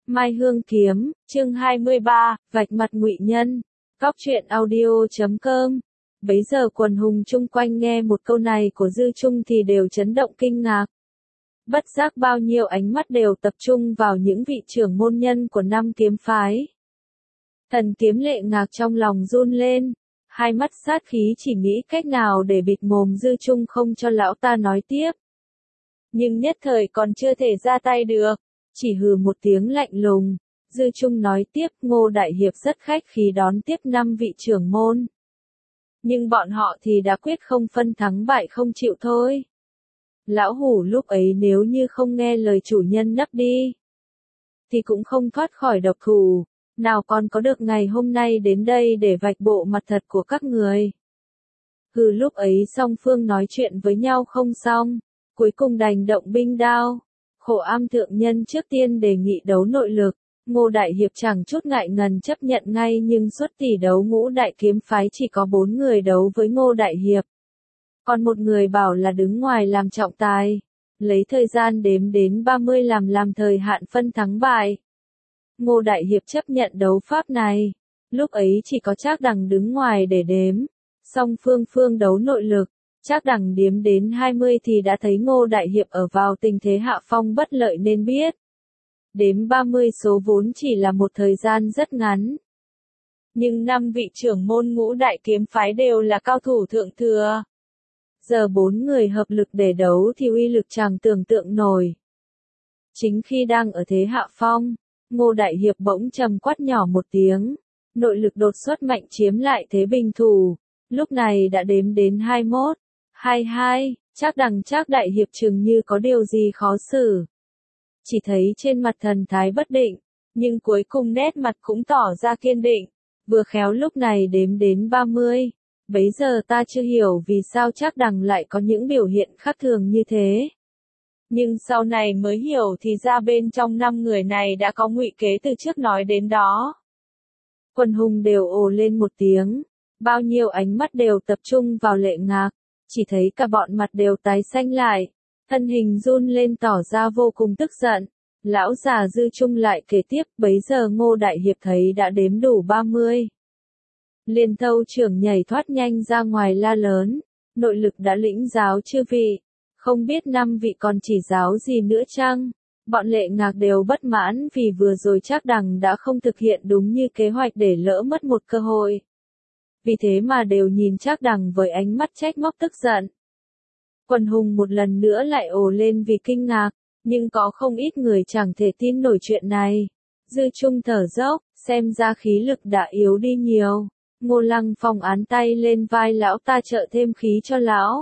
Mai Hương Kiếm, chương 23, vạch mặt ngụy nhân. Cóc truyện audio.com. Bấy giờ quần hùng chung quanh nghe một câu này của Dư Trung thì đều chấn động kinh ngạc. Bất giác bao nhiêu ánh mắt đều tập trung vào những vị trưởng môn nhân của năm kiếm phái. Thần Kiếm Lệ Ngạc trong lòng run lên, hai mắt sát khí chỉ nghĩ cách nào để bịt mồm Dư Trung không cho lão ta nói tiếp. Nhưng nhất thời còn chưa thể ra tay được, chỉ hừ một tiếng lạnh lùng, Dư Trung nói tiếp, Ngô Đại Hiệp rất khách khí đón tiếp 5 vị trưởng môn. Nhưng bọn họ thì đã quyết không phân thắng bại không chịu thôi. Lão hủ lúc ấy nếu như không nghe lời chủ nhân nấp đi, thì cũng không thoát khỏi độc thủ, nào còn có được ngày hôm nay đến đây để vạch bộ mặt thật của các người. Hừ, lúc ấy song phương nói chuyện với nhau không xong, cuối cùng đành động binh đao. Khổ Am thượng nhân trước tiên đề nghị đấu nội lực, Ngô Đại Hiệp chẳng chút ngại ngần chấp nhận ngay, nhưng suốt tỷ đấu ngũ đại kiếm phái chỉ có 4 người đấu với Ngô Đại Hiệp. Còn một người bảo là đứng ngoài làm trọng tài, lấy thời gian đếm đến 30 làm thời hạn phân thắng bại. Ngô Đại Hiệp chấp nhận đấu pháp này, lúc ấy chỉ có Trác Đằng đứng ngoài để đếm, song phương đấu nội lực. Trác Đằng đếm đến 20 thì đã thấy Ngô Đại Hiệp ở vào tình thế hạ phong bất lợi nên biết. Đếm 30 số vốn chỉ là một thời gian rất ngắn. Nhưng 5 vị trưởng môn ngũ đại kiếm phái đều là cao thủ thượng thừa. Giờ 4 người hợp lực để đấu thì uy lực chẳng tưởng tượng nổi. Chính khi đang ở thế hạ phong, Ngô Đại Hiệp bỗng trầm quát nhỏ một tiếng, nội lực đột xuất mạnh chiếm lại thế bình thủ. Lúc này đã đếm đến 21, 22, Trác Đại Hiệp chừng như có điều gì khó xử. Chỉ thấy trên mặt thần thái bất định, nhưng cuối cùng nét mặt cũng tỏ ra kiên định, vừa khéo lúc này đếm đến 30. Bấy giờ ta chưa hiểu vì sao Trác Đằng lại có những biểu hiện khác thường như thế. Nhưng sau này mới hiểu thì ra bên trong 5 người này đã có ngụy kế từ trước nói đến đó. Quần hùng đều ồ lên một tiếng. Bao nhiêu ánh mắt đều tập trung vào Lệ Ngạc, chỉ thấy cả bọn mặt đều tái xanh lại, thân hình run lên tỏ ra vô cùng tức giận. Lão già Dư Trung lại kể tiếp, bấy giờ Ngô Đại Hiệp thấy đã đếm đủ 30. Liền thâu trưởng nhảy thoát nhanh ra ngoài la lớn, nội lực đã lĩnh giáo chư vị, không biết 5 vị còn chỉ giáo gì nữa chăng? Bọn Lệ Ngạc đều bất mãn vì vừa rồi Trác Đằng đã không thực hiện đúng như kế hoạch để lỡ mất một cơ hội. Vì thế mà đều nhìn Trác Đằng với ánh mắt trách móc tức giận. Quần hùng một lần nữa lại ồ lên vì kinh ngạc, nhưng có không ít người chẳng thể tin nổi chuyện này. Dư Trung thở dốc, xem ra khí lực đã yếu đi nhiều. Ngô Lăng Phong án tay lên vai lão ta trợ thêm khí cho lão.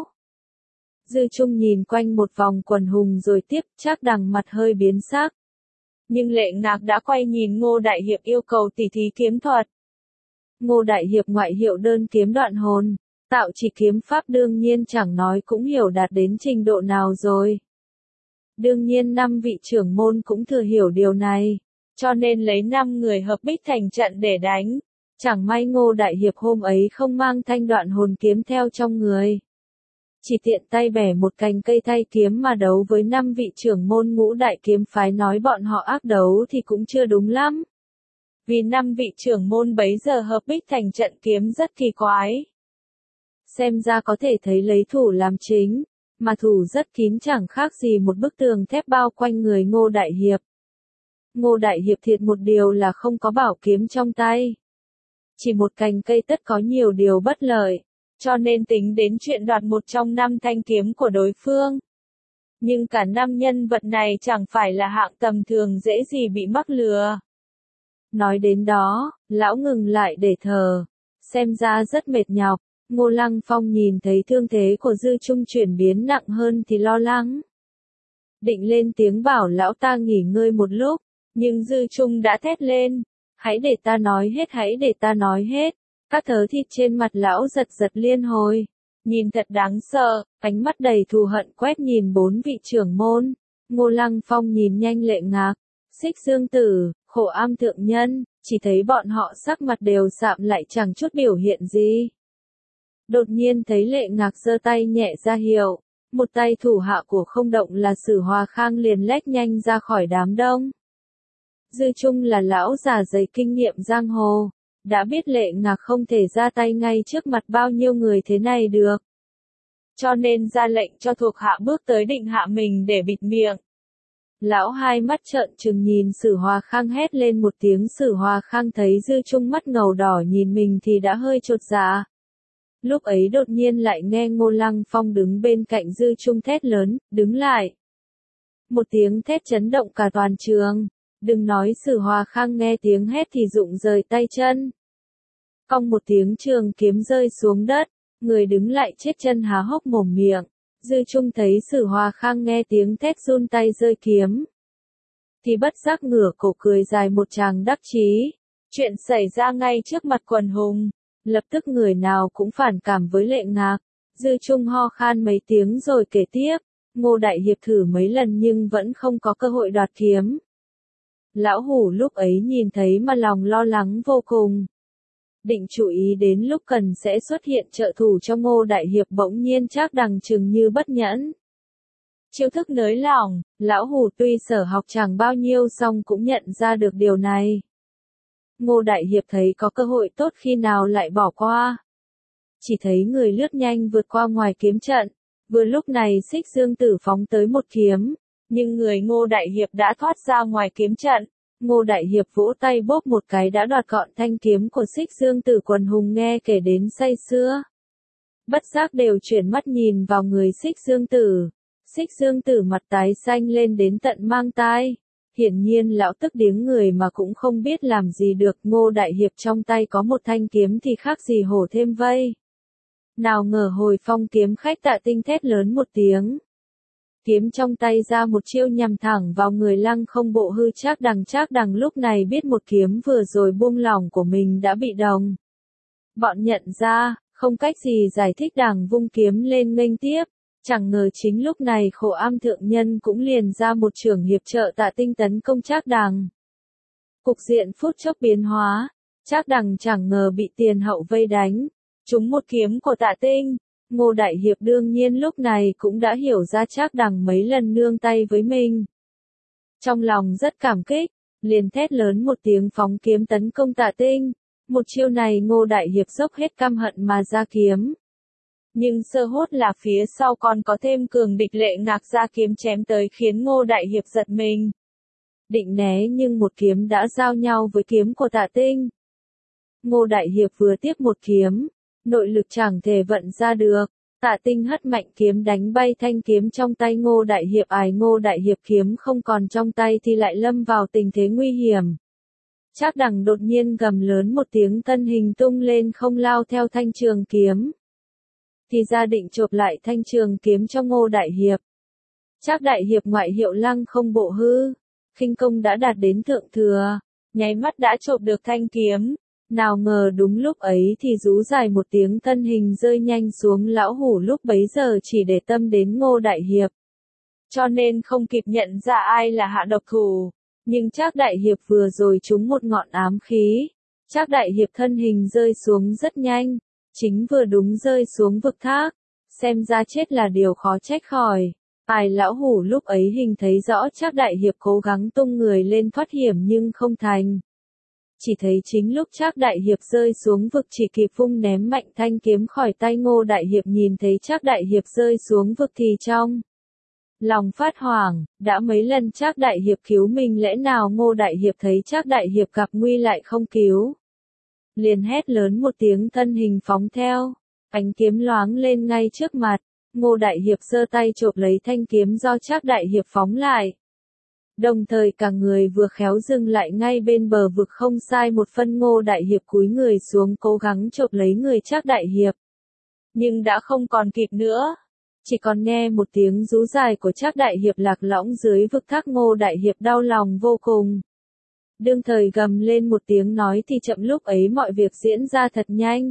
Dư Trung nhìn quanh một vòng quần hùng rồi tiếp, Trác Đằng mặt hơi biến sắc. Nhưng Lệ Ngạc đã quay nhìn Ngô Đại Hiệp yêu cầu tỉ thí kiếm thuật. Ngô Đại Hiệp ngoại hiệu đơn kiếm đoạn hồn, tạo chỉ kiếm pháp đương nhiên chẳng nói cũng hiểu đạt đến trình độ nào rồi. Đương nhiên 5 vị trưởng môn cũng thừa hiểu điều này, cho nên lấy 5 người hợp bích thành trận để đánh. Chẳng may Ngô Đại Hiệp hôm ấy không mang thanh đoạn hồn kiếm theo trong người. Chỉ tiện tay bẻ một cành cây thay kiếm mà đấu với 5 vị trưởng môn ngũ đại kiếm phái, nói bọn họ ác đấu thì cũng chưa đúng lắm. Vì 5 vị trưởng môn bấy giờ hợp bích thành trận kiếm rất kỳ quái. Xem ra có thể thấy lấy thủ làm chính, mà thủ rất kín chẳng khác gì một bức tường thép bao quanh người Ngô Đại Hiệp. Ngô Đại Hiệp thiệt một điều là không có bảo kiếm trong tay. Chỉ một cành cây tất có nhiều điều bất lợi, cho nên tính đến chuyện đoạt một trong 5 thanh kiếm của đối phương. Nhưng cả 5 nhân vật này chẳng phải là hạng tầm thường dễ gì bị mắc lừa. Nói đến đó, lão ngừng lại để thở, xem ra rất mệt nhọc. Ngô Lăng Phong nhìn thấy thương thế của Dư Trung chuyển biến nặng hơn thì lo lắng. Định lên tiếng bảo lão ta nghỉ ngơi một lúc, nhưng Dư Trung đã thét lên, hãy để ta nói hết, hãy để ta nói hết. Các thớ thịt trên mặt lão giật liên hồi, nhìn thật đáng sợ, ánh mắt đầy thù hận quét nhìn 4 vị trưởng môn. Ngô Lăng Phong nhìn nhanh Lệ Ngạc, Xích Dương Tử, Khổ Am thượng nhân, chỉ thấy bọn họ sắc mặt đều sạm lại chẳng chút biểu hiện gì. Đột nhiên thấy Lệ Ngạc giơ tay nhẹ ra hiệu, một tay thủ hạ của Không Động là Sử Hòa Khang liền lách nhanh ra khỏi đám đông. Dư Trung là lão già dày kinh nghiệm giang hồ, đã biết Lệ Ngạc không thể ra tay ngay trước mặt bao nhiêu người thế này được. Cho nên ra lệnh cho thuộc hạ bước tới định hạ mình để bịt miệng. Lão hai mắt trợn trừng nhìn Sử Hòa Khang hét lên một tiếng. Sử Hòa Khang thấy Dư Trung mắt ngầu đỏ nhìn mình thì đã hơi chột dạ. Lúc ấy đột nhiên lại nghe Ngô Lăng Phong đứng bên cạnh Dư Trung thét lớn, đứng lại. Một tiếng thét chấn động cả toàn trường. Đừng nói Sử Hòa Khang nghe tiếng hét thì rụng rời tay chân. Cong một tiếng trường kiếm rơi xuống đất, người đứng lại chết chân há hốc mồm miệng. Dư Trung thấy Sử Hòa Khang nghe tiếng thét run tay rơi kiếm, thì bất giác ngửa cổ cười dài một tràng đắc chí. Chuyện xảy ra ngay trước mặt quần hùng, lập tức người nào cũng phản cảm với Lệ Ngạc. Dư Trung ho khan mấy tiếng rồi kể tiếp, Ngô Đại Hiệp thử mấy lần nhưng vẫn không có cơ hội đoạt kiếm. Lão Hủ lúc ấy nhìn thấy mà lòng lo lắng vô cùng. Định chú ý đến lúc cần sẽ xuất hiện trợ thủ cho Ngô Đại Hiệp, bỗng nhiên Trác Đằng chừng như bất nhẫn. Chiêu thức nới lỏng, Lão Hủ tuy sở học chẳng bao nhiêu song cũng nhận ra được điều này. Ngô Đại Hiệp thấy có cơ hội tốt khi nào lại bỏ qua. Chỉ thấy người lướt nhanh vượt qua ngoài kiếm trận, vừa lúc này Xích Dương Tử phóng tới một kiếm, nhưng người Ngô Đại Hiệp đã thoát ra ngoài kiếm trận. Ngô Đại Hiệp vỗ tay bóp một cái đã đoạt gọn thanh kiếm của Xích Dương Tử. Quần hùng nghe kể đến say sưa, bất giác đều chuyển mắt nhìn vào người Xích Dương Tử. Xích Dương Tử mặt tái xanh lên đến tận mang tai. Hiển nhiên lão tức điếng người mà cũng không biết làm gì được. Ngô Đại Hiệp trong tay có một thanh kiếm thì khác gì hổ thêm vây. Nào ngờ Hồi Phong kiếm khách Tạ Tinh thét lớn một tiếng. Kiếm trong tay ra một chiêu nhằm thẳng vào người Lăng Không Bộ Hư. Trác Đằng lúc này biết một kiếm vừa rồi buông lỏng của mình đã bị đồng. Bọn nhận ra, không cách gì giải thích, đằng vung kiếm lên nghênh tiếp. Chẳng ngờ chính lúc này Khổ Am thượng nhân cũng liền ra một chưởng hiệp trợ Tạ Tinh tấn công Trác Đằng. Cục diện phút chốc biến hóa, Trác Đằng chẳng ngờ bị tiền hậu vây đánh, trúng một kiếm của Tạ Tinh. Ngô Đại Hiệp đương nhiên lúc này cũng đã hiểu ra Trác Đằng mấy lần nương tay với mình. Trong lòng rất cảm kích, liền thét lớn một tiếng phóng kiếm tấn công Tạ Tinh. Một chiêu này Ngô Đại Hiệp dốc hết căm hận mà ra kiếm. Nhưng sơ hốt là phía sau còn có thêm cường địch Lệ Ngạc ra kiếm chém tới khiến Ngô Đại Hiệp giật mình. Định né nhưng một kiếm đã giao nhau với kiếm của Tạ Tinh. Ngô Đại Hiệp vừa tiếp một kiếm, nội lực chẳng thể vận ra được. Tạ Tinh hất mạnh kiếm đánh bay thanh kiếm trong tay Ngô Đại Hiệp. Ngô Đại Hiệp kiếm không còn trong tay thì lại lâm vào tình thế nguy hiểm. Trác Đằng đột nhiên gầm lớn một tiếng, thân hình tung lên không lao theo thanh trường kiếm. Thì ra định chộp lại thanh trường kiếm cho Ngô Đại Hiệp. Trác Đại Hiệp ngoại hiệu Lăng Không Bộ Hư, khinh công đã đạt đến thượng thừa, nháy mắt đã chộp được thanh kiếm. Nào ngờ đúng lúc ấy thì rú dài một tiếng, thân hình rơi nhanh xuống. Lão Hủ lúc bấy giờ chỉ để tâm đến Ngô Đại Hiệp, cho nên không kịp nhận ra ai là hạ độc thủ. Nhưng Trác Đại Hiệp vừa rồi trúng một ngọn ám khí. Trác Đại Hiệp thân hình rơi xuống rất nhanh, chính vừa đúng rơi xuống vực thác. Xem ra chết là điều khó trách khỏi. Lão Hủ lúc ấy hình thấy rõ Trác Đại Hiệp cố gắng tung người lên thoát hiểm nhưng không thành. Chỉ thấy chính lúc Trác Đại Hiệp rơi xuống vực chỉ kịp vung ném mạnh thanh kiếm khỏi tay Ngô Đại Hiệp. Nhìn thấy Trác Đại Hiệp rơi xuống vực thì trong lòng phát hoảng, đã mấy lần Trác Đại Hiệp cứu mình lẽ nào Ngô Đại Hiệp thấy Trác Đại Hiệp gặp nguy lại không cứu. Liền hét lớn một tiếng, thân hình phóng theo, ánh kiếm loáng lên ngay trước mặt. Ngô Đại Hiệp giơ tay chộp lấy thanh kiếm do Trác Đại Hiệp phóng lại. Đồng thời cả người vừa khéo dừng lại ngay bên bờ vực không sai một phân. Ngô Đại Hiệp cúi người xuống cố gắng chộp lấy người Trác Đại Hiệp. Nhưng đã không còn kịp nữa. Chỉ còn nghe một tiếng rú dài của Trác Đại Hiệp lạc lõng dưới vực thác. Ngô Đại Hiệp đau lòng vô cùng. Đương thời gầm lên một tiếng nói thì chậm, lúc ấy mọi việc diễn ra thật nhanh.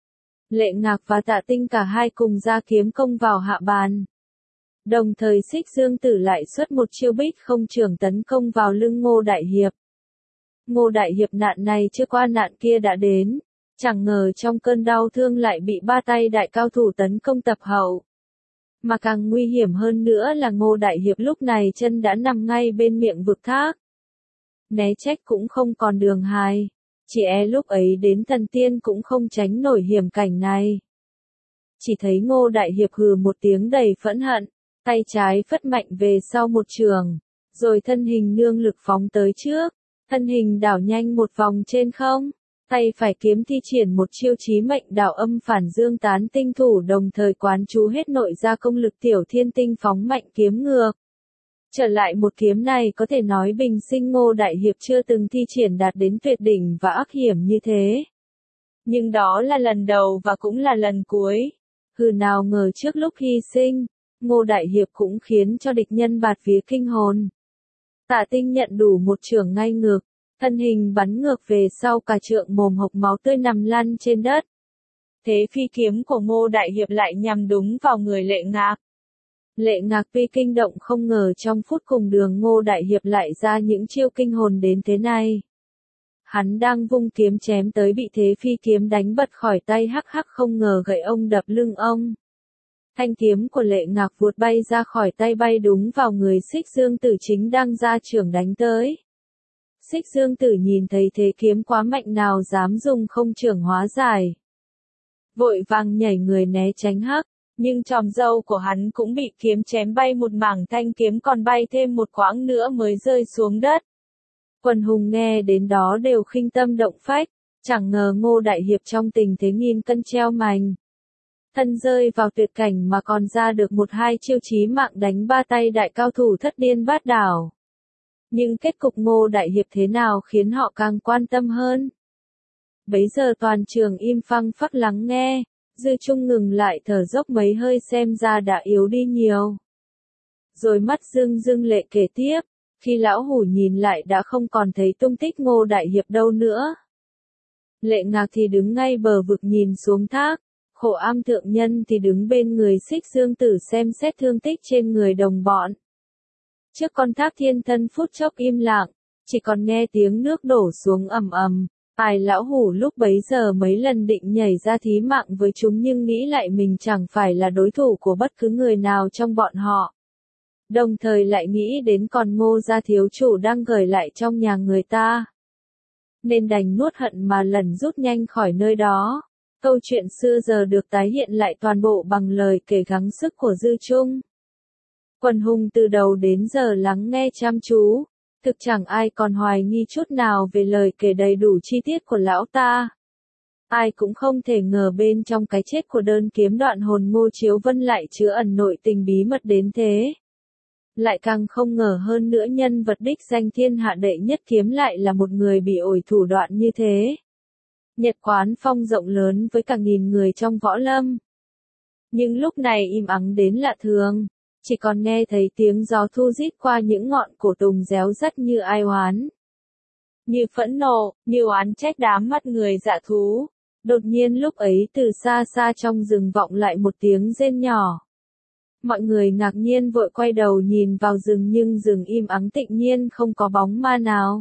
Lệ Ngạc và Tạ Tinh cả hai cùng ra kiếm công vào hạ bàn. Đồng thời Xích Dương Tử lại xuất một chiêu bích không chưởng tấn công vào lưng Ngô Đại Hiệp. Ngô Đại Hiệp nạn này chưa qua nạn kia đã đến. Chẳng ngờ trong cơn đau thương lại bị ba tay đại cao thủ tấn công tập hậu. Mà càng nguy hiểm hơn nữa là Ngô Đại Hiệp lúc này chân đã nằm ngay bên miệng vực thác. né trách cũng không còn đường hài. Chỉ lúc ấy đến thần tiên cũng không tránh nổi hiểm cảnh này. Chỉ thấy Ngô Đại Hiệp hừ một tiếng đầy phẫn hận, tay trái phất mạnh về sau một trường, rồi thân hình nương lực phóng tới trước, thân hình đảo nhanh một vòng trên không, tay phải kiếm thi triển một chiêu chí mệnh đảo âm phản dương tán tinh thủ, đồng thời quán chú hết nội ra công lực tiểu thiên tinh phóng mạnh kiếm ngược. Trở lại một kiếm này có thể nói bình sinh Ngô Đại Hiệp chưa từng thi triển đạt đến tuyệt đỉnh và ác hiểm như thế. Nhưng đó là lần đầu và cũng là lần cuối. Nào ngờ trước lúc hy sinh, Ngô Đại Hiệp cũng khiến cho địch nhân bạt vía kinh hồn. Tạ Tinh nhận đủ một chưởng ngay ngược, thân hình bắn ngược về sau cả trượng, mồm hộc máu tươi nằm lăn trên đất. Thế phi kiếm của Ngô Đại Hiệp lại nhằm đúng vào người Lệ Ngạc. Lệ Ngạc tuy kinh động không ngờ trong phút cùng đường Ngô Đại Hiệp lại ra những chiêu kinh hồn đến thế này. Hắn đang vung kiếm chém tới bị thế phi kiếm đánh bật khỏi tay, hắc hắc không ngờ gậy ông đập lưng ông. Thanh kiếm của Lệ Ngạc vụt bay ra khỏi tay, bay đúng vào người Xích Dương Tử chính đang ra chưởng đánh tới. Xích Dương Tử nhìn thấy thế kiếm quá mạnh nào dám dùng không chưởng hóa giải. Vội vàng nhảy người né tránh hắc, nhưng tròm râu của hắn cũng bị kiếm chém bay một mảng, thanh kiếm còn bay thêm một quãng nữa mới rơi xuống đất. Quần hùng nghe đến đó đều khinh tâm động phách, chẳng ngờ Ngô Đại Hiệp trong tình thế nghìn cân treo mành. Thân rơi vào tuyệt cảnh mà còn ra được một hai chiêu chí mạng đánh ba tay đại cao thủ thất điên bát đảo. Nhưng kết cục Ngô Đại Hiệp thế nào khiến họ càng quan tâm hơn. Bấy giờ toàn trường im phăng phắc lắng nghe, Dư Trung ngừng lại thở dốc mấy hơi xem ra đã yếu đi nhiều. Rồi mắt rưng rưng lệ kể tiếp, khi lão hủ nhìn lại đã không còn thấy tung tích Ngô Đại Hiệp đâu nữa. Lệ Ngạc thì đứng ngay bờ vực nhìn xuống thác, Khổ Am thượng nhân thì đứng bên người Xích Dương Tử xem xét thương tích trên người đồng bọn. Trước con thác thiên thân phút chốc im lặng, chỉ còn nghe tiếng nước đổ xuống ầm ầm. Lão hủ lúc bấy giờ mấy lần định nhảy ra thí mạng với chúng nhưng nghĩ lại mình chẳng phải là đối thủ của bất cứ người nào trong bọn họ. Đồng thời lại nghĩ đến còn Ngô gia thiếu chủ đang gửi lại trong nhà người ta. Nên đành nuốt hận mà lần rút nhanh khỏi nơi đó. Câu chuyện xưa giờ được tái hiện lại toàn bộ bằng lời kể gắng sức của Dư Trung. Quần hùng từ đầu đến giờ lắng nghe chăm chú. Thực chẳng ai còn hoài nghi chút nào về lời kể đầy đủ chi tiết của lão ta. Ai cũng không thể ngờ bên trong cái chết của đơn kiếm đoạn hồn Ngô Chiếu Vân lại chứa ẩn nội tình bí mật đến thế. Lại càng không ngờ hơn nữa nhân vật đích danh thiên hạ đệ nhất kiếm lại là một người bị ổi thủ đoạn như thế. Nhật Quán Phong rộng lớn với cả nghìn người trong võ lâm. Nhưng lúc này im ắng đến lạ thường. Chỉ còn nghe thấy tiếng gió thu rít qua những ngọn cổ tùng réo rắt như ai oán. Như phẫn nộ, như oán trách đám mắt người dạ thú. Đột nhiên lúc ấy từ xa xa trong rừng vọng lại một tiếng rên nhỏ. Mọi người ngạc nhiên vội quay đầu nhìn vào rừng nhưng rừng im ắng tịnh nhiên không có bóng ma nào.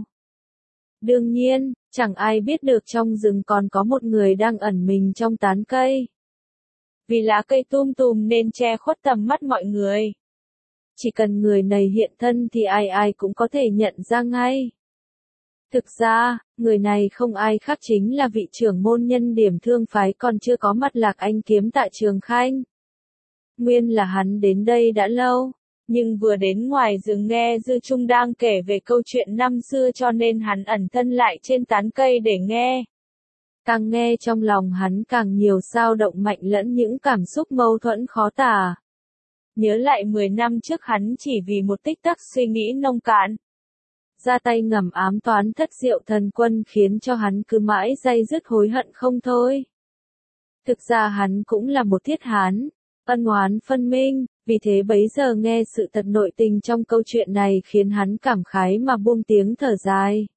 Đương nhiên, chẳng ai biết được trong rừng còn có một người đang ẩn mình trong tán cây. Vì lá cây tùm nên che khuất tầm mắt mọi người. Chỉ cần người này hiện thân thì ai ai cũng có thể nhận ra ngay. Thực ra, người này không ai khác chính là vị trưởng môn nhân Điểm Thương phái còn chưa có mặt Lạc Anh kiếm tại Trường Khanh. Nguyên là hắn đến đây đã lâu, nhưng vừa đến ngoài rừng nghe Dư Trung đang kể về câu chuyện năm xưa cho nên hắn ẩn thân lại trên tán cây để nghe. Càng nghe trong lòng hắn càng nhiều dao động mạnh lẫn những cảm xúc mâu thuẫn khó tả. Nhớ lại 10 năm trước hắn chỉ vì một tích tắc suy nghĩ nông cạn. Ra tay ngầm ám toán Thất Diệu Thần Quân khiến cho hắn cứ mãi day dứt hối hận không thôi. Thực ra hắn cũng là một thiết hán, ân oán phân minh, vì thế bấy giờ nghe sự thật nội tình trong câu chuyện này khiến hắn cảm khái mà buông tiếng thở dài.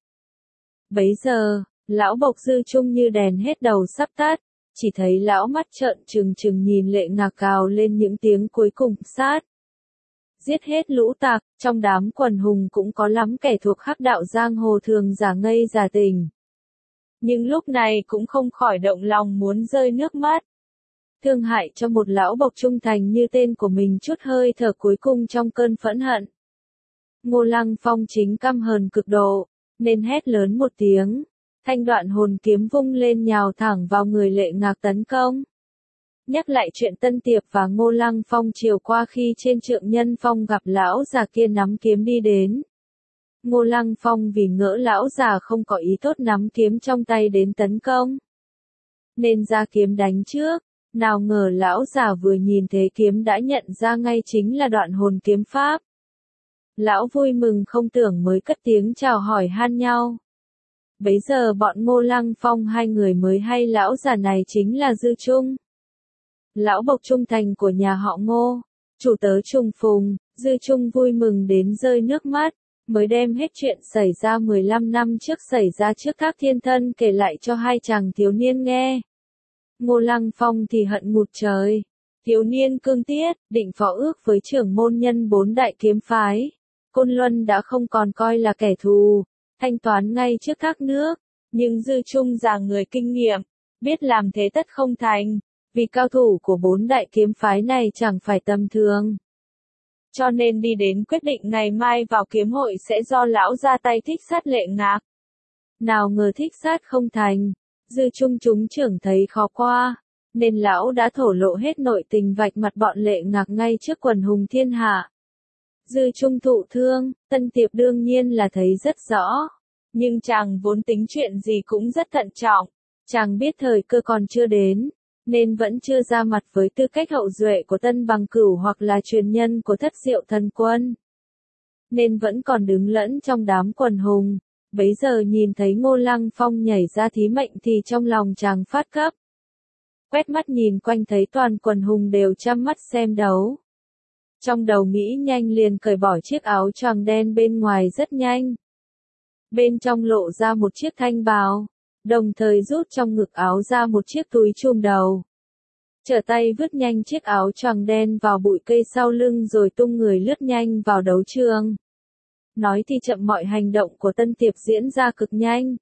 Bấy giờ, lão bộc Dư Trung như đèn hết đầu sắp tắt, chỉ thấy lão mắt trợn trừng trừng nhìn Lệ Ngạc cào lên những tiếng cuối cùng sát. Giết hết lũ tặc, trong đám quần hùng cũng có lắm kẻ thuộc hắc đạo giang hồ thường giả ngây giả tình. Nhưng lúc này cũng không khỏi động lòng muốn rơi nước mắt. Thương hại cho một lão bộc trung thành như tên của mình chút hơi thở cuối cùng trong cơn phẫn hận. Ngô Lăng Phong chính căm hờn cực độ, nên hét lớn một tiếng. Thanh đoạn hồn kiếm vung lên nhào thẳng vào người Lệ Ngạc tấn công. Nhắc lại chuyện Tân Tiệp và Ngô Lăng Phong chiều qua khi trên Trượng Nhân Phong gặp lão già kia nắm kiếm đi đến. Ngô Lăng Phong vì ngỡ lão già không có ý tốt nắm kiếm trong tay đến tấn công, nên ra kiếm đánh trước. Nào ngờ lão già vừa nhìn thấy kiếm đã nhận ra ngay chính là đoạn hồn kiếm pháp. Lão vui mừng không tưởng mới cất tiếng chào hỏi han nhau. Bấy giờ bọn Ngô Lăng Phong hai người mới hay lão già này chính là Dư Trung. Lão bộc trung thành của nhà họ Ngô, chủ tớ trùng phùng. Dư Trung vui mừng đến rơi nước mắt, mới đem hết chuyện xảy ra 15 năm trước xảy ra trước Thác Thiên Thân kể lại cho hai chàng thiếu niên nghe. Ngô Lăng Phong thì hận ngút trời. Thiếu niên cương tiết, định phó ước với trưởng môn nhân 4 đại kiếm phái. Côn Luân đã không còn coi là kẻ thù, thanh toán ngay trước thác nước. Nhưng Dư Trung già người kinh nghiệm, biết làm thế tất không thành, vì cao thủ của 4 đại kiếm phái này chẳng phải tầm thường. Cho nên đi đến quyết định ngày mai vào kiếm hội sẽ do lão ra tay thích sát Lệ Ngạc. Nào ngờ thích sát không thành. Dư Trung chúng trưởng thấy khó qua, nên lão đã thổ lộ hết nội tình vạch mặt bọn Lệ Ngạc ngay trước quần hùng thiên hạ. Dư Trung thụ thương, Tân Tiệp đương nhiên là thấy rất rõ, nhưng chàng vốn tính chuyện gì cũng rất thận trọng, chàng biết thời cơ còn chưa đến, nên vẫn chưa ra mặt với tư cách hậu duệ của Tân Bằng Cửu hoặc là truyền nhân của Thất Diệu Thần Quân, nên vẫn còn đứng lẫn trong đám quần hùng. Bấy giờ nhìn thấy Ngô Lăng Phong nhảy ra thí mệnh thì trong lòng chàng phát cấp. Quét mắt nhìn quanh thấy toàn quần hùng đều chăm mắt xem đấu. Trong đầu nghĩ nhanh liền cởi bỏ chiếc áo choàng đen bên ngoài rất nhanh. Bên trong lộ ra một chiếc thanh bào, đồng thời rút trong ngực áo ra một chiếc túi chùm đầu. Trở tay vứt nhanh chiếc áo choàng đen vào bụi cây sau lưng rồi tung người lướt nhanh vào đấu trường. Nói thì chậm mọi hành động của Tân Tiệp diễn ra cực nhanh.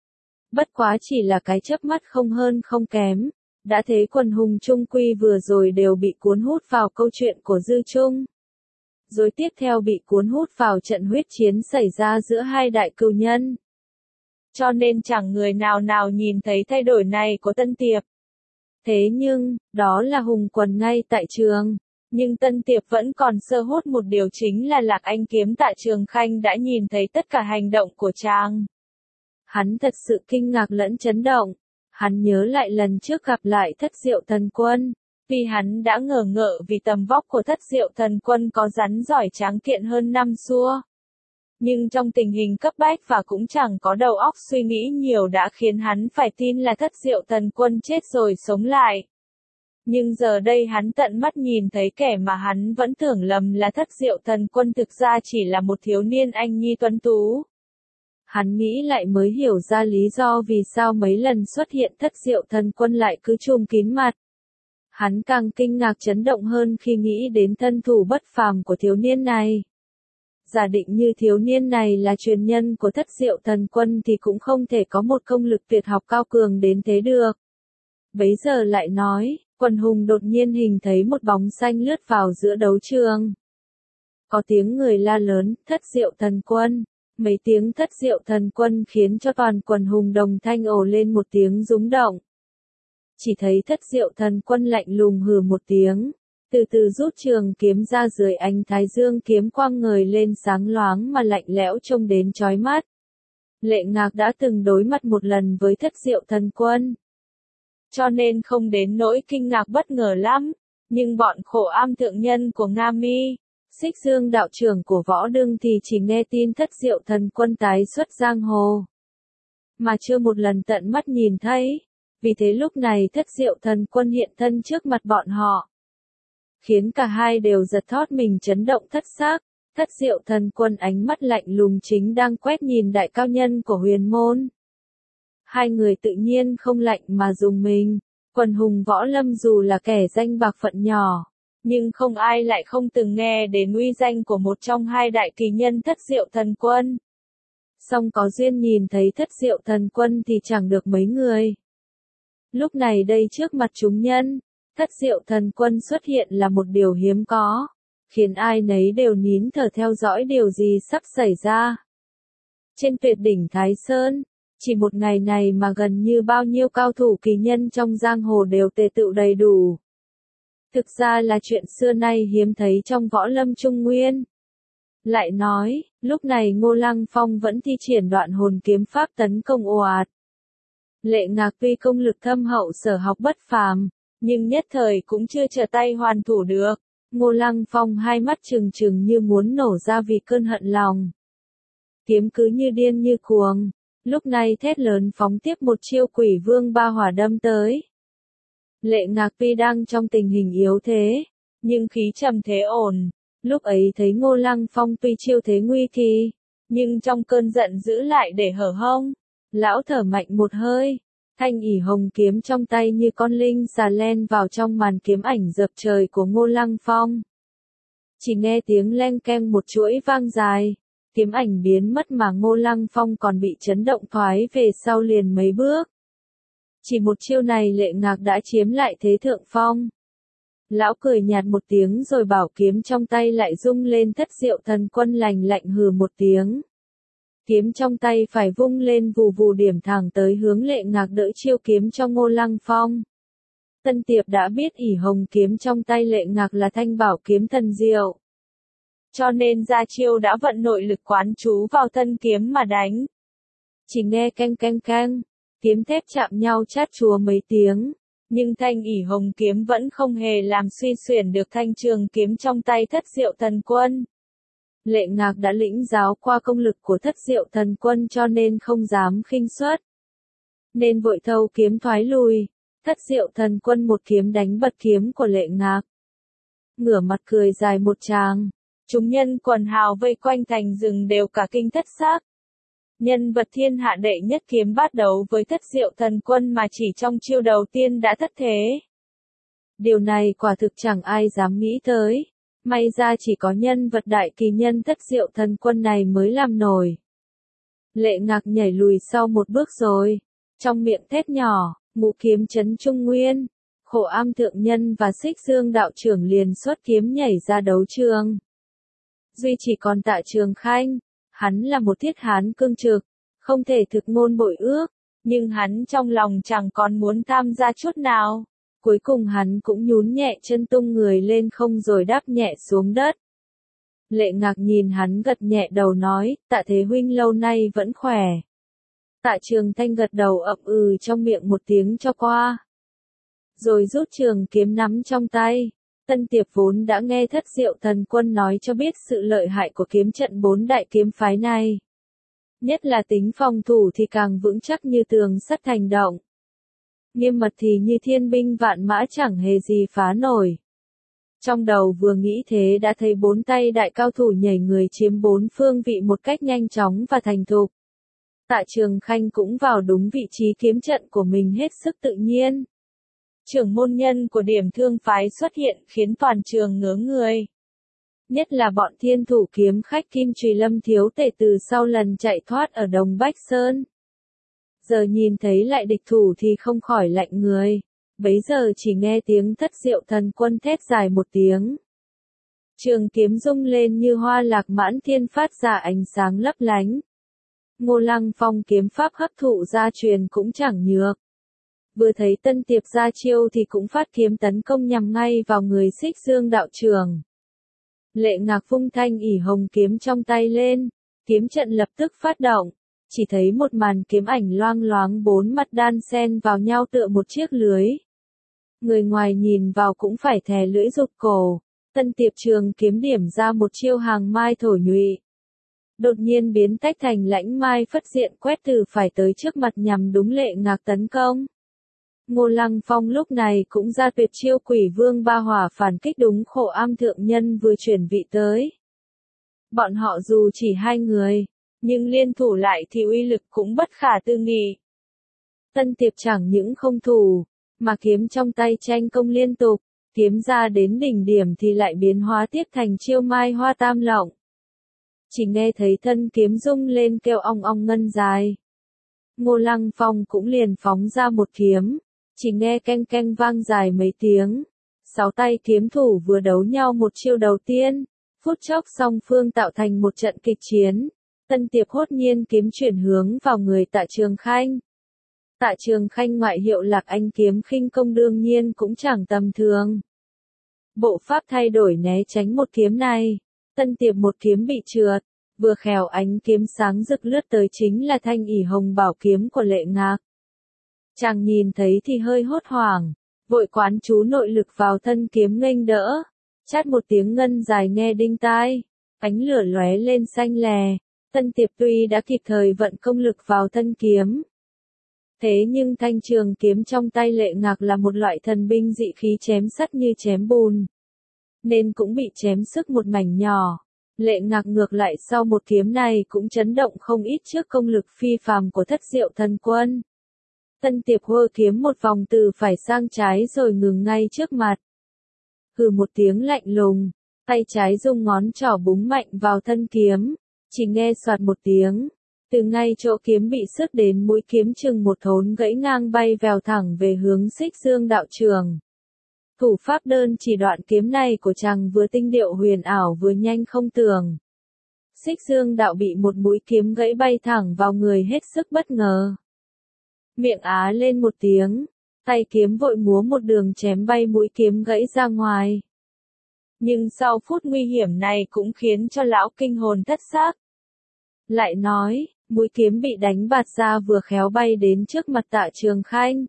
Bất quá chỉ là cái chớp mắt không hơn không kém, đã thấy quần hùng trung quy vừa rồi đều bị cuốn hút vào câu chuyện của Dư Trung. Rồi tiếp theo bị cuốn hút vào trận huyết chiến xảy ra giữa hai đại cừu nhân. Cho nên chẳng người nào nào nhìn thấy thay đổi này của Tân Tiệp. Thế nhưng, đó là hùng quần ngay tại trường. Nhưng Tân Tiệp vẫn còn sơ hốt một điều chính là Lạc Anh Kiếm tại Trường Khanh đã nhìn thấy tất cả hành động của chàng. Hắn thật sự kinh ngạc lẫn chấn động. Hắn nhớ lại lần trước gặp lại Thất Diệu Thần Quân. Vì hắn đã ngờ ngợ vì tầm vóc của Thất Diệu Thần Quân có rắn giỏi tráng kiện hơn năm xưa. Nhưng trong tình hình cấp bách và cũng chẳng có đầu óc suy nghĩ nhiều đã khiến hắn phải tin là Thất Diệu Thần Quân chết rồi sống lại. Nhưng giờ đây hắn tận mắt nhìn thấy kẻ mà hắn vẫn tưởng lầm là Thất Diệu Thần Quân thực ra chỉ là một thiếu niên anh nhi tuấn tú. Hắn nghĩ lại mới hiểu ra lý do vì sao mấy lần xuất hiện Thất Diệu Thần Quân lại cứ trùm kín mặt. Hắn càng kinh ngạc chấn động hơn khi nghĩ đến thân thủ bất phàm của thiếu niên này. Giả định như thiếu niên này là truyền nhân của Thất Diệu Thần Quân thì cũng không thể có một công lực tuyệt học cao cường đến thế được. Bấy giờ lại nói, quần hùng đột nhiên hình thấy một bóng xanh lướt vào giữa đấu trường. Có tiếng người la lớn, Thất Diệu Thần Quân. Mấy tiếng Thất Diệu Thần Quân khiến cho toàn quần hùng đồng thanh ồ lên một tiếng rúng động. Chỉ thấy Thất Diệu Thần Quân lạnh lùng hừ một tiếng, từ từ rút trường kiếm ra dưới ánh thái dương kiếm quang ngời lên sáng loáng mà lạnh lẽo trông đến chói mắt. Lệ Ngạc đã từng đối mặt một lần với Thất Diệu Thần Quân, cho nên không đến nỗi kinh ngạc bất ngờ lắm, nhưng bọn Khổ Am thượng nhân của Nga Mi, Xích Dương đạo trưởng của Võ Đương thì chỉ nghe tin Thất Diệu Thần Quân tái xuất giang hồ, mà chưa một lần tận mắt nhìn thấy. Vì thế lúc này Thất Diệu Thần Quân hiện thân trước mặt bọn họ, khiến cả hai đều giật thót mình chấn động thất xác. Thất Diệu Thần Quân ánh mắt lạnh lùng chính đang quét nhìn đại cao nhân của huyền môn. Hai người tự nhiên không lạnh mà dùng mình. Quần hùng võ lâm dù là kẻ danh bạc phận nhỏ, nhưng không ai lại không từng nghe đến uy danh của một trong hai đại kỳ nhân Thất Diệu Thần Quân. Song có duyên nhìn thấy Thất Diệu Thần Quân thì chẳng được mấy người. Lúc này đây trước mặt chúng nhân, Thất Diệu Thần Quân xuất hiện là một điều hiếm có, khiến ai nấy đều nín thở theo dõi điều gì sắp xảy ra. Trên tuyệt đỉnh Thái Sơn, chỉ một ngày này mà gần như bao nhiêu cao thủ kỳ nhân trong giang hồ đều tề tựu đầy đủ. Thực ra là chuyện xưa nay hiếm thấy trong võ lâm Trung Nguyên. Lại nói, lúc này Ngô Lăng Phong vẫn thi triển đoạn hồn kiếm pháp tấn công ồ ạt. Lệ Ngạc tuy công lực thâm hậu sở học bất phàm, nhưng nhất thời cũng chưa trở tay hoàn thủ được. Ngô Lăng Phong hai mắt trừng trừng như muốn nổ ra vì cơn hận lòng. Kiếm cứ như điên như cuồng, lúc này thét lớn phóng tiếp một chiêu Quỷ Vương ba hỏa đâm tới. Lệ Ngạc tuy đang trong tình hình yếu thế, nhưng khí trầm thế ổn. Lúc ấy thấy Ngô Lăng Phong tuy chiêu thế nguy thì, nhưng trong cơn giận giữ lại để hở hông. Lão thở mạnh một hơi, thanh ỷ hồng kiếm trong tay như con linh xà len vào trong màn kiếm ảnh dập trời của Ngô Lăng Phong. Chỉ nghe tiếng leng keng một chuỗi vang dài, kiếm ảnh biến mất mà Ngô Lăng Phong còn bị chấn động thoái về sau liền mấy bước. Chỉ một chiêu này Lệ Ngạc đã chiếm lại thế thượng phong. Lão cười nhạt một tiếng rồi bảo kiếm trong tay lại rung lên. Thất Diệu Thần Quân lạnh lạnh hừ một tiếng. Kiếm trong tay phải vung lên vù vù điểm thẳng tới hướng Lệ Ngạc đỡ chiêu kiếm cho Ngô Lăng Phong. Tân Tiệp đã biết ỷ hồng kiếm trong tay Lệ Ngạc là thanh bảo kiếm thần diệu, cho nên ra chiêu đã vận nội lực quán chú vào thân kiếm mà đánh. Chỉ nghe keng keng keng, kiếm thép chạm nhau chát chúa mấy tiếng, nhưng thanh ỷ hồng kiếm vẫn không hề làm suy xuyển được thanh trường kiếm trong tay Thất Diệu Thần Quân. Lệ Ngạc đã lĩnh giáo qua công lực của Thất Diệu Thần Quân cho nên không dám khinh suất, nên vội thâu kiếm thoái lui. Thất Diệu Thần Quân một kiếm đánh bật kiếm của Lệ Ngạc, ngửa mặt cười dài một tràng. Chúng nhân quần hào vây quanh thành rừng đều cả kinh thất xác. Nhân vật thiên hạ đệ nhất kiếm bát đấu với Thất Diệu Thần Quân mà chỉ trong chiêu đầu tiên đã thất thế. Điều này quả thực chẳng ai dám nghĩ tới. May ra chỉ có nhân vật đại kỳ nhân Thất Diệu Thần Quân này mới làm nổi. Lệ Ngạc nhảy lùi sau một bước rồi, trong miệng thét nhỏ, ngũ kiếm chấn Trung Nguyên. Khổ Am thượng nhân và Xích Dương đạo trưởng liền xuất kiếm nhảy ra đấu trường. Duy chỉ còn Tạ Trường Khanh, hắn là một thiết hán cương trực, không thể thực ngôn bội ước, nhưng hắn trong lòng chẳng còn muốn tham gia chút nào. Cuối cùng hắn cũng nhún nhẹ chân tung người lên không rồi đáp nhẹ xuống đất. Lệ Ngạc nhìn hắn gật nhẹ đầu nói, Tạ Thế huynh lâu nay vẫn khỏe. Tạ Trường Thanh gật đầu ậm ừ trong miệng một tiếng cho qua, rồi rút trường kiếm nắm trong tay. Tân Tiệp vốn đã nghe Thất Diệu Thần Quân nói cho biết sự lợi hại của kiếm trận bốn đại kiếm phái này. Nhất là tính phòng thủ thì càng vững chắc như tường sắt thành động. Nghiêm mật thì như thiên binh vạn mã chẳng hề gì phá nổi. Trong đầu vừa nghĩ thế đã thấy bốn tay đại cao thủ nhảy người chiếm bốn phương vị một cách nhanh chóng và thành thục. Tạ Trường Khanh cũng vào đúng vị trí kiếm trận của mình hết sức tự nhiên. Trưởng môn nhân của Điểm Thương phái xuất hiện khiến toàn trường ngớ người. Nhất là bọn thiên thủ kiếm khách Kim Trùy Lâm thiếu tể từ sau lần chạy thoát ở Đồng Bách Sơn. Giờ nhìn thấy lại địch thủ thì không khỏi lạnh người. Bấy giờ chỉ nghe tiếng Thất Diệu Thần Quân thét dài một tiếng. Trường kiếm rung lên như hoa lạc mãn thiên phát ra ánh sáng lấp lánh. Ngô Lăng Phong kiếm pháp hấp thụ gia truyền cũng chẳng nhược. Vừa thấy Tân Tiệp ra chiêu thì cũng phát kiếm tấn công nhằm ngay vào người Xích Dương đạo trưởng. Lệ Ngạc vung thanh ỷ hồng kiếm trong tay lên, kiếm trận lập tức phát động, chỉ thấy một màn kiếm ảnh loang loáng bốn mặt đan xen vào nhau tựa một chiếc lưới. Người ngoài nhìn vào cũng phải thè lưỡi rụt cổ. Tân Tiệp trường kiếm điểm ra một chiêu hàng mai thổ nhụy, đột nhiên biến tách thành lãnh mai phất diện quét từ phải tới trước mặt nhằm đúng Lệ Ngạc tấn công. Ngô Lăng Phong lúc này cũng ra tuyệt chiêu Quỷ Vương ba hỏa phản kích đúng Khổ Am thượng nhân vừa chuyển vị tới. Bọn họ dù chỉ hai người, nhưng liên thủ lại thì uy lực cũng bất khả tư nghị. Tân Tiệp chẳng những không thủ, mà kiếm trong tay tranh công liên tục, kiếm ra đến đỉnh điểm thì lại biến hóa tiếp thành chiêu mai hoa tam lộng. Chỉ nghe thấy thân kiếm rung lên kêu ong ong ngân dài. Ngô Lăng Phong cũng liền phóng ra một kiếm, chỉ nghe keng keng vang dài mấy tiếng. Sáu tay kiếm thủ vừa đấu nhau một chiêu đầu tiên, phút chốc song phương tạo thành một trận kịch chiến. Tân Tiệp hốt nhiên kiếm chuyển hướng vào người Tạ Trường Khanh. Tạ Trường Khanh ngoại hiệu Lạc Anh kiếm khinh công đương nhiên cũng chẳng tầm thường. Bộ pháp thay đổi né tránh một kiếm này. Tân Tiệp một kiếm bị trượt, vừa khéo ánh kiếm sáng rực lướt tới chính là thanh ỷ hồng bảo kiếm của Lệ Ngạc. Chàng nhìn thấy thì hơi hốt hoảng, vội quán chú nội lực vào thân kiếm nghênh đỡ. Chát một tiếng ngân dài nghe đinh tai, ánh lửa lóe lên xanh lè. Tân Tiệp tuy đã kịp thời vận công lực vào thân kiếm. Thế nhưng thanh trường kiếm trong tay Lệ Ngạc là một loại thần binh dị khí chém sắt như chém bùn, nên cũng bị chém sức một mảnh nhỏ. Lệ Ngạc ngược lại sau một kiếm này cũng chấn động không ít trước công lực phi phàm của Thất Diệu Thần Quân. Tân Tiệp hơ kiếm một vòng từ phải sang trái rồi ngừng ngay trước mặt. Hừ một tiếng lạnh lùng, tay trái dùng ngón trỏ búng mạnh vào thân kiếm, chỉ nghe soạt một tiếng, từ ngay chỗ kiếm bị sứt đến mũi kiếm chừng một thốn gãy ngang bay vèo thẳng về hướng Xích Dương đạo trường. Thủ pháp đơn chỉ đoạn kiếm này của chàng vừa tinh điệu huyền ảo vừa nhanh không tường. Xích Dương đạo bị một mũi kiếm gãy bay thẳng vào người hết sức bất ngờ. Miệng á lên một tiếng, tay kiếm vội múa một đường chém bay mũi kiếm gãy ra ngoài. Nhưng sau phút nguy hiểm này cũng khiến cho lão kinh hồn thất xác. Lại nói, mũi kiếm bị đánh bạt ra vừa khéo bay đến trước mặt Tạ Trường Khanh.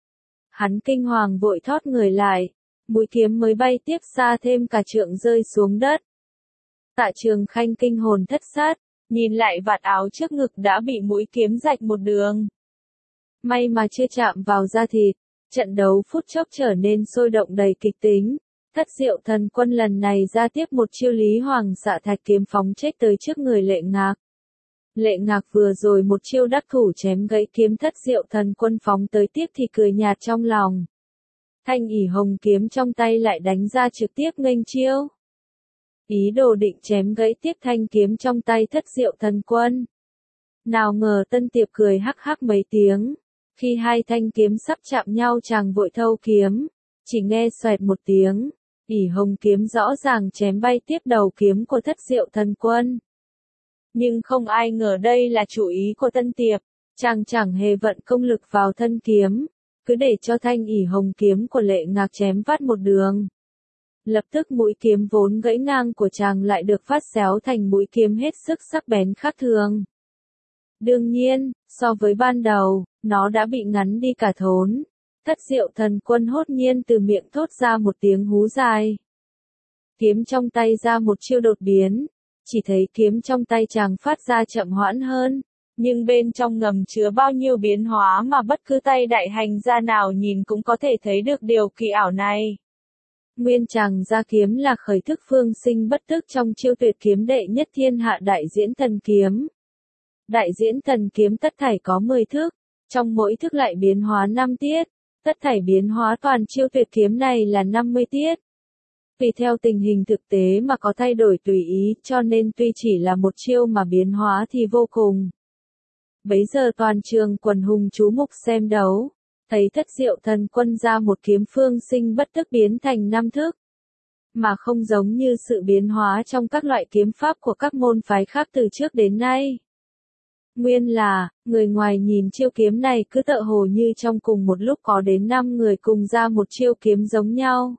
Hắn kinh hoàng vội thót người lại, mũi kiếm mới bay tiếp xa thêm cả trượng rơi xuống đất. Tạ Trường Khanh kinh hồn thất xác, nhìn lại vạt áo trước ngực đã bị mũi kiếm rạch một đường. May mà chưa chạm vào da thịt, trận đấu phút chốc trở nên sôi động đầy kịch tính. Thất Diệu Thần Quân lần này ra tiếp một chiêu Lý Hoàng xạ thạch kiếm phóng chết tới trước người Lệ Ngạc. Lệ Ngạc vừa rồi một chiêu đắc thủ chém gãy kiếm Thất Diệu Thần Quân phóng tới tiếp thì cười nhạt trong lòng. Thanh ỷ hồng kiếm trong tay lại đánh ra trực tiếp nghênh chiêu. Ý đồ định chém gãy tiếp thanh kiếm trong tay Thất Diệu Thần Quân. Nào ngờ Tân Tiệp cười hắc hắc mấy tiếng. Khi hai thanh kiếm sắp chạm nhau chàng vội thâu kiếm. Chỉ nghe xoẹt một tiếng. ỷ hồng kiếm rõ ràng chém bay tiếp đầu kiếm của Thất Diệu Thần Quân. Nhưng không ai ngờ đây là chủ ý của Tân Tiệp. Chàng chẳng hề vận công lực vào thân kiếm. Cứ để cho thanh ỷ hồng kiếm của Lệ Ngạc chém vắt một đường. Lập tức mũi kiếm vốn gãy ngang của chàng lại được phát xéo thành mũi kiếm hết sức sắc bén khác thường. Đương nhiên, so với ban đầu, nó đã bị ngắn đi cả thốn. Thất Diệu Thần Quân hốt nhiên từ miệng thốt ra một tiếng hú dài. Kiếm trong tay ra một chiêu đột biến. Chỉ thấy kiếm trong tay chàng phát ra chậm hoãn hơn. Nhưng bên trong ngầm chứa bao nhiêu biến hóa mà bất cứ tay đại hành gia nào nhìn cũng có thể thấy được điều kỳ ảo này. Nguyên chàng ra kiếm là khởi thức phương sinh bất tức trong chiêu tuyệt kiếm đệ nhất thiên hạ đại diễn thần kiếm. Đại diễn thần kiếm tất thảy có 10 thức, trong mỗi thức lại biến hóa 5 tiết, tất thảy biến hóa toàn chiêu tuyệt kiếm này là 50 tiết. Tùy theo tình hình thực tế mà có thay đổi tùy ý, cho nên tuy chỉ là một chiêu mà biến hóa thì vô cùng. Bấy giờ toàn trường quần hùng chú mục xem đấu, thấy Thất Diệu Thần Quân ra một kiếm phương sinh bất tức biến thành 5 thức. Mà không giống như sự biến hóa trong các loại kiếm pháp của các môn phái khác từ trước đến nay. Nguyên là, người ngoài nhìn chiêu kiếm này cứ tựa hồ như trong cùng một lúc có đến 5 người cùng ra một chiêu kiếm giống nhau.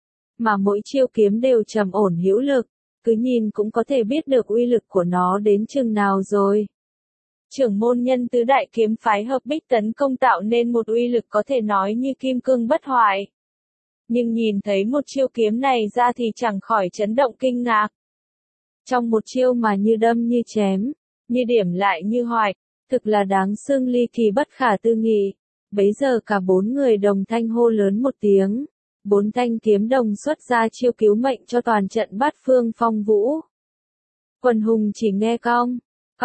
Mà mỗi chiêu kiếm đều trầm ổn hữu lực, cứ nhìn cũng có thể biết được uy lực của nó đến chừng nào rồi. Trưởng môn nhân tứ đại kiếm phái hợp bích tấn công tạo nên một uy lực có thể nói như kim cương bất hoại. Nhưng nhìn thấy một chiêu kiếm này ra thì chẳng khỏi chấn động kinh ngạc. Trong một chiêu mà như đâm như chém, như điểm lại như hoạch, thực là đáng xưng ly kỳ bất khả tư nghị. Bấy giờ cả 4 người đồng thanh hô lớn một tiếng. 4 thanh kiếm đồng xuất ra chiêu cứu mệnh cho toàn trận bát phương phong vũ. Quần hùng chỉ nghe cong,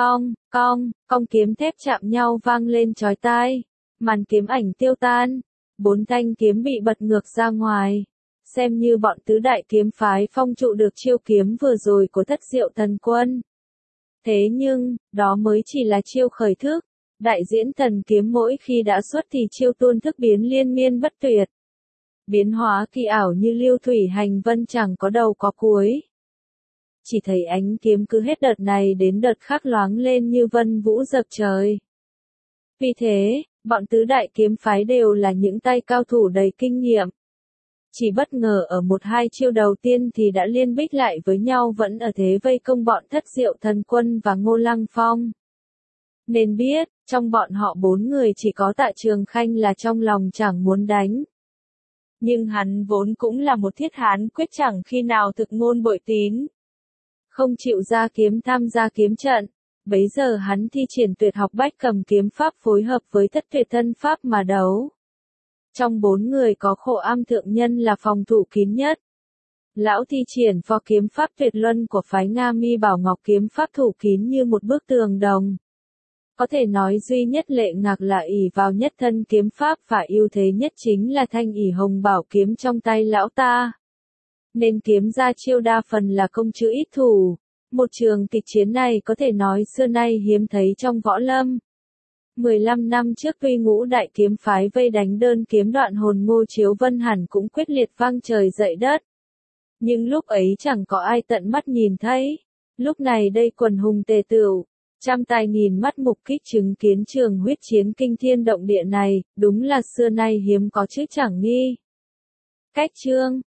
cong kiếm thép chạm nhau vang lên chói tai. Màn kiếm ảnh tiêu tan. 4 thanh kiếm bị bật ngược ra ngoài. Xem như bọn tứ đại kiếm phái phong trụ được chiêu kiếm vừa rồi của Thất Diệu Thần Quân. Thế nhưng, đó mới chỉ là chiêu khởi thức. Đại diễn thần kiếm mỗi khi đã xuất thì chiêu tuôn thức biến liên miên bất tuyệt. Biến hóa kỳ ảo như lưu thủy hành vân chẳng có đầu có cuối. chỉ thấy ánh kiếm cứ hết đợt này đến đợt khác loáng lên như vân vũ dập trời. Vì thế, bọn tứ đại kiếm phái đều là những tay cao thủ đầy kinh nghiệm. Chỉ bất ngờ ở một hai chiêu đầu tiên thì đã liên bích lại với nhau vẫn ở thế vây công bọn Thất Diệu Thần Quân và Ngô Lăng Phong. Nên biết, trong bọn họ 4 người chỉ có Tạ Trường Khanh là trong lòng chẳng muốn đánh. Nhưng hắn vốn cũng là một thiết hán quyết chẳng khi nào thực ngôn bội tín. Không chịu ra kiếm tham gia kiếm trận. Bấy giờ hắn thi triển tuyệt học bách cầm kiếm pháp phối hợp với thất tuyệt thân pháp mà đấu. Trong 4 người có Khổ Am thượng nhân là phòng thủ kín nhất. Lão thi triển phó kiếm pháp tuyệt luân của phái Nga Mi Bảo Ngọc kiếm pháp thủ kín như một bức tường đồng. Có thể nói duy nhất Lệ Ngạc là ỷ vào nhất thân kiếm pháp và ưu thế nhất chính là thanh ỷ hồng bảo kiếm trong tay lão ta. Nên kiếm ra chiêu đa phần là công chữ ít thủ. Một trường kịch chiến này có thể nói xưa nay hiếm thấy trong võ lâm. 15 năm trước tuy ngũ đại kiếm phái vây đánh đơn kiếm đoạn hồn Ngô Chiếu Vân hẳn cũng quyết liệt vang trời dậy đất. Nhưng lúc ấy chẳng có ai tận mắt nhìn thấy. Lúc này đây quần hùng tề tựu, trăm tài nghìn mắt mục kích chứng kiến trường huyết chiến kinh thiên động địa này, đúng là xưa nay hiếm có chứ chẳng nghi. Cách chương